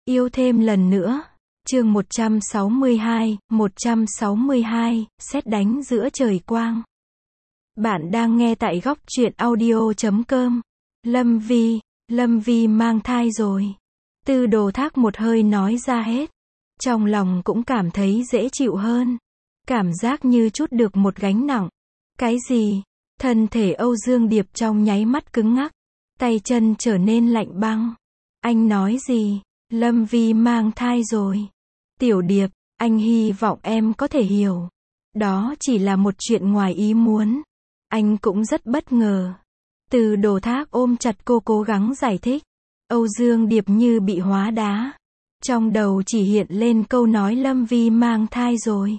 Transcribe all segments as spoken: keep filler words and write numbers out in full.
Yêu thêm lần nữa. Chương một trăm sáu mươi hai, một trăm sáu mươi hai, sét đánh giữa trời quang. Bạn đang nghe tại góc truyện audio chấm com. Lâm Vi, Lâm Vi mang thai rồi. Tư Đồ Thác một hơi nói ra hết. Trong lòng cũng cảm thấy dễ chịu hơn. Cảm giác như trút được một gánh nặng. Cái gì? Thân thể Âu Dương Điệp trong nháy mắt cứng ngắc. Tay chân trở nên lạnh băng. Anh nói gì? Lâm Vi mang thai rồi. Tiểu Điệp, anh hy vọng em có thể hiểu. Đó chỉ là một chuyện ngoài ý muốn. Anh cũng rất bất ngờ. Từ Đồ Thác ôm chặt cô cố gắng giải thích. Âu Dương Điệp như bị hóa đá. Trong đầu chỉ hiện lên câu nói Lâm Vi mang thai rồi.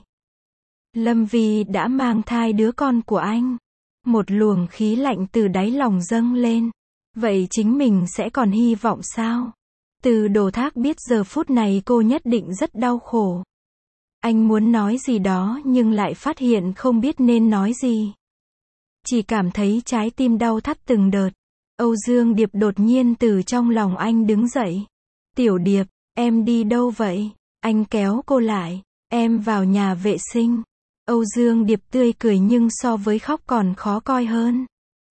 Lâm Vi đã mang thai đứa con của anh. Một luồng khí lạnh từ đáy lòng dâng lên. Vậy chính mình sẽ còn hy vọng sao? Từ Đồ Thác biết giờ phút này cô nhất định rất đau khổ. Anh muốn nói gì đó nhưng lại phát hiện không biết nên nói gì. Chỉ cảm thấy trái tim đau thắt từng đợt. Âu Dương Điệp đột nhiên từ trong lòng anh đứng dậy. Tiểu Điệp, em đi đâu vậy? Anh kéo cô lại. Em vào nhà vệ sinh. Âu Dương Điệp tươi cười nhưng so với khóc còn khó coi hơn.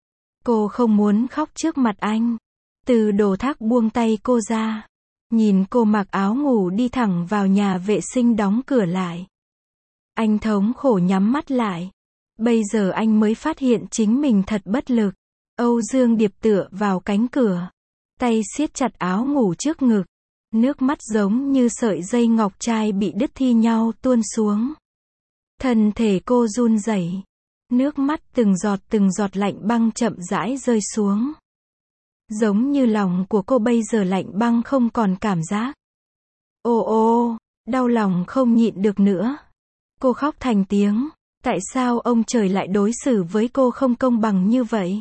Cô không muốn khóc trước mặt anh. Từ Đồ Thác buông tay cô ra. Nhìn cô mặc áo ngủ đi thẳng vào nhà vệ sinh đóng cửa lại. Anh thống khổ nhắm mắt lại. Bây giờ anh mới phát hiện chính mình thật bất lực. Âu Dương Điệp tựa vào cánh cửa. Tay siết chặt áo ngủ trước ngực. Nước mắt giống như sợi dây ngọc trai bị đứt thi nhau tuôn xuống. Thân thể cô run rẩy. Nước mắt từng giọt từng giọt lạnh băng chậm rãi rơi xuống. Giống như lòng của cô bây giờ lạnh băng không còn cảm giác. Ô ô, đau lòng không nhịn được nữa. Cô khóc thành tiếng. Tại sao ông trời lại đối xử với cô không công bằng như vậy?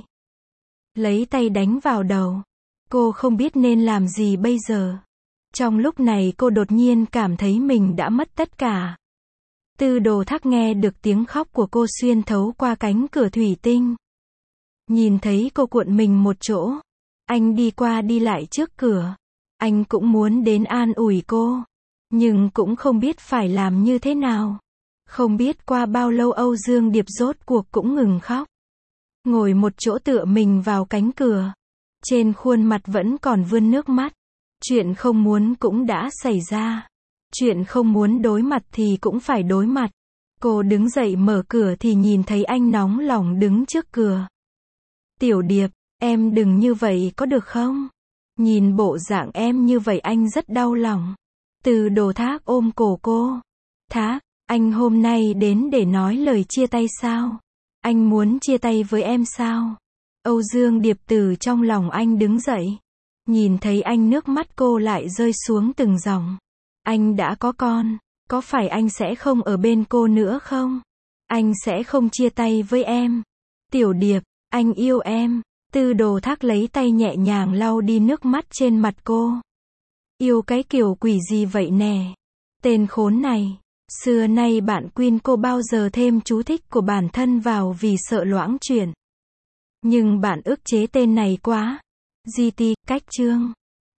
Lấy tay đánh vào đầu. Cô không biết nên làm gì bây giờ. Trong lúc này cô đột nhiên cảm thấy mình đã mất tất cả. Tư Đồ Thác nghe được tiếng khóc của cô xuyên thấu qua cánh cửa thủy tinh. Nhìn thấy cô cuộn mình một chỗ. Anh đi qua đi lại trước cửa. Anh cũng muốn đến an ủi cô. Nhưng cũng không biết phải làm như thế nào. Không biết qua bao lâu Âu Dương Điệp rốt cuộc cũng ngừng khóc. Ngồi một chỗ tựa mình vào cánh cửa. Trên khuôn mặt vẫn còn vươn nước mắt. Chuyện không muốn cũng đã xảy ra. Chuyện không muốn đối mặt thì cũng phải đối mặt. Cô đứng dậy mở cửa thì nhìn thấy anh nóng lòng đứng trước cửa. Tiểu Điệp, em đừng như vậy có được không? Nhìn bộ dạng em như vậy anh rất đau lòng. Từ Đồ Thác ôm cổ cô. Thác, anh hôm nay đến để nói lời chia tay sao? Anh muốn chia tay với em sao? Âu Dương Điệp từ trong lòng anh đứng dậy. Nhìn thấy anh nước mắt cô lại rơi xuống từng dòng. Anh đã có con. Có phải anh sẽ không ở bên cô nữa không? Anh sẽ không chia tay với em. Tiểu Điệp, anh yêu em. Tư Đồ Thác lấy tay nhẹ nhàng lau đi nước mắt trên mặt cô. Yêu cái kiểu quỷ gì vậy nè? Tên khốn này. Xưa nay bạn khuyên cô bao giờ thêm chú thích của bản thân vào vì sợ loãng chuyện. Nhưng bạn ức chế tên này quá. giê tê, cách chương.